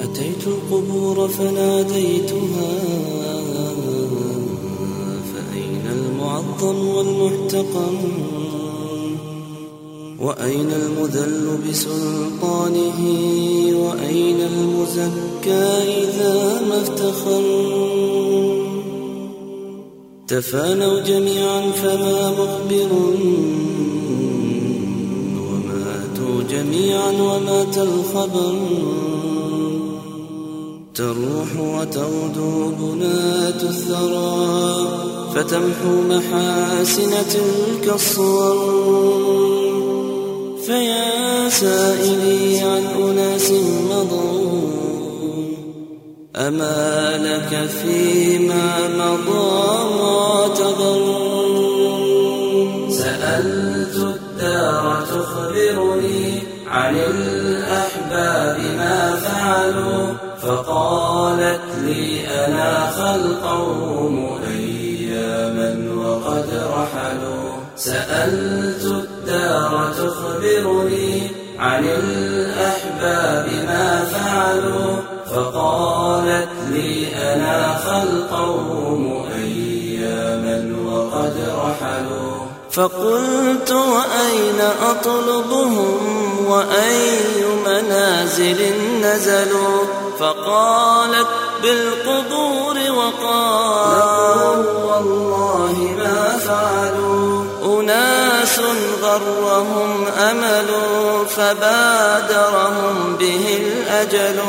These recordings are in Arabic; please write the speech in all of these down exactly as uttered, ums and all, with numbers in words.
أتيت القبور فناديتها فأين المعظم والمحتقم وأين المذل بسلطانه وأين المزكى إذا ما افتخر تفانوا جميعا فما مخبر وماتوا جميعا ومات الخبر تروح وتغدو بنات الثرى فتمحو محاسن تلك الصور فيا سائلي عن أناس مضوا أما لك فيما مضى معتبر سألت الدار تخبرني عن الأحباب ما فعلوا فقالت لي أنا خلقهم أياما وقد رحلوا سألت الدار تخبرني عن الأحباب ما فعلوا فقالت لي أنا خلقهم أياما وقد رحلوا فقلت وأين أطلبهم وأي منازل نزلوا فقالت بالقبور وقال والله ما فعلوا أناس غرهم أمل فبادرهم به الأجل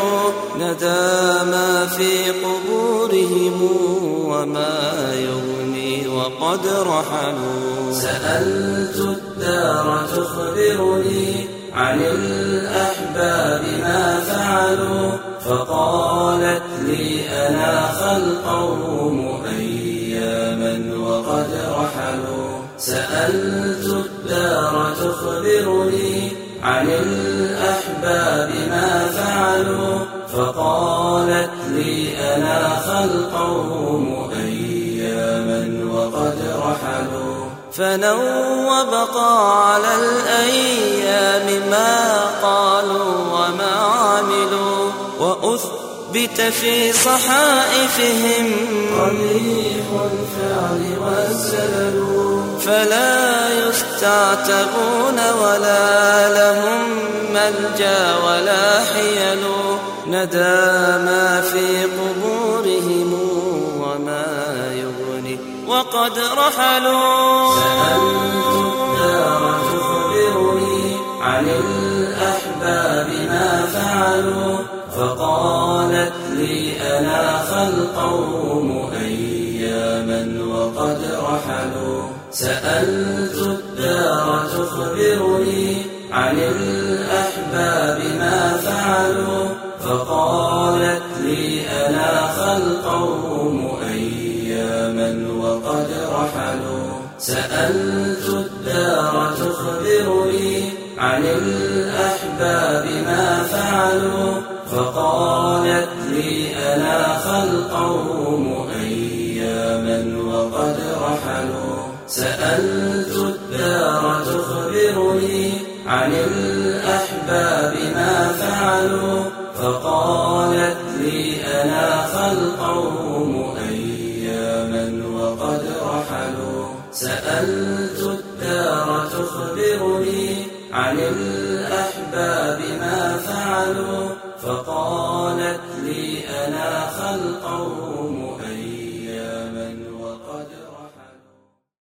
ندى ما في قبورهم وما يغني وقد رحلوا سألت الدار تخبرني عن الأحباب ما فعلوا فقالت لي أنا خلقهم أياما وقد رحلوا سألت الدار تخبرني عن الأحباب ما فعلوا فقالت لي أنا خلقهم أياما وقد رحلوا فنوى بقى على الأيام ما قالوا وما عملوا وأثبت في صحائفهم قبيح الفعل والزلل فلا يستعتبون ولا لهم ملجا ولا حيل ندى ما في قبورهم وما يغني وقد رحلوا سألت الدار تخبرني عن الأحباب ما فعلوا فقالت لي أنا خلقهم أياما وقد رحلوا سألت الدار تخبرني عن الأحباب ما فعلوا فقالت لي أنا خلقهم أياما وقد رحلوا سألت الدار تخبرني عن الأحباب ما فعلوا فقالت لي أنا خلقهم أياما وقد رحلوا سألت الدار تخبرني عن الأحباب ما فعلوا فقالت لي أنا خلقهم أياما وقد رحلوا سألت الدار تخبرني عن الأحباب ما فعلوا فقالت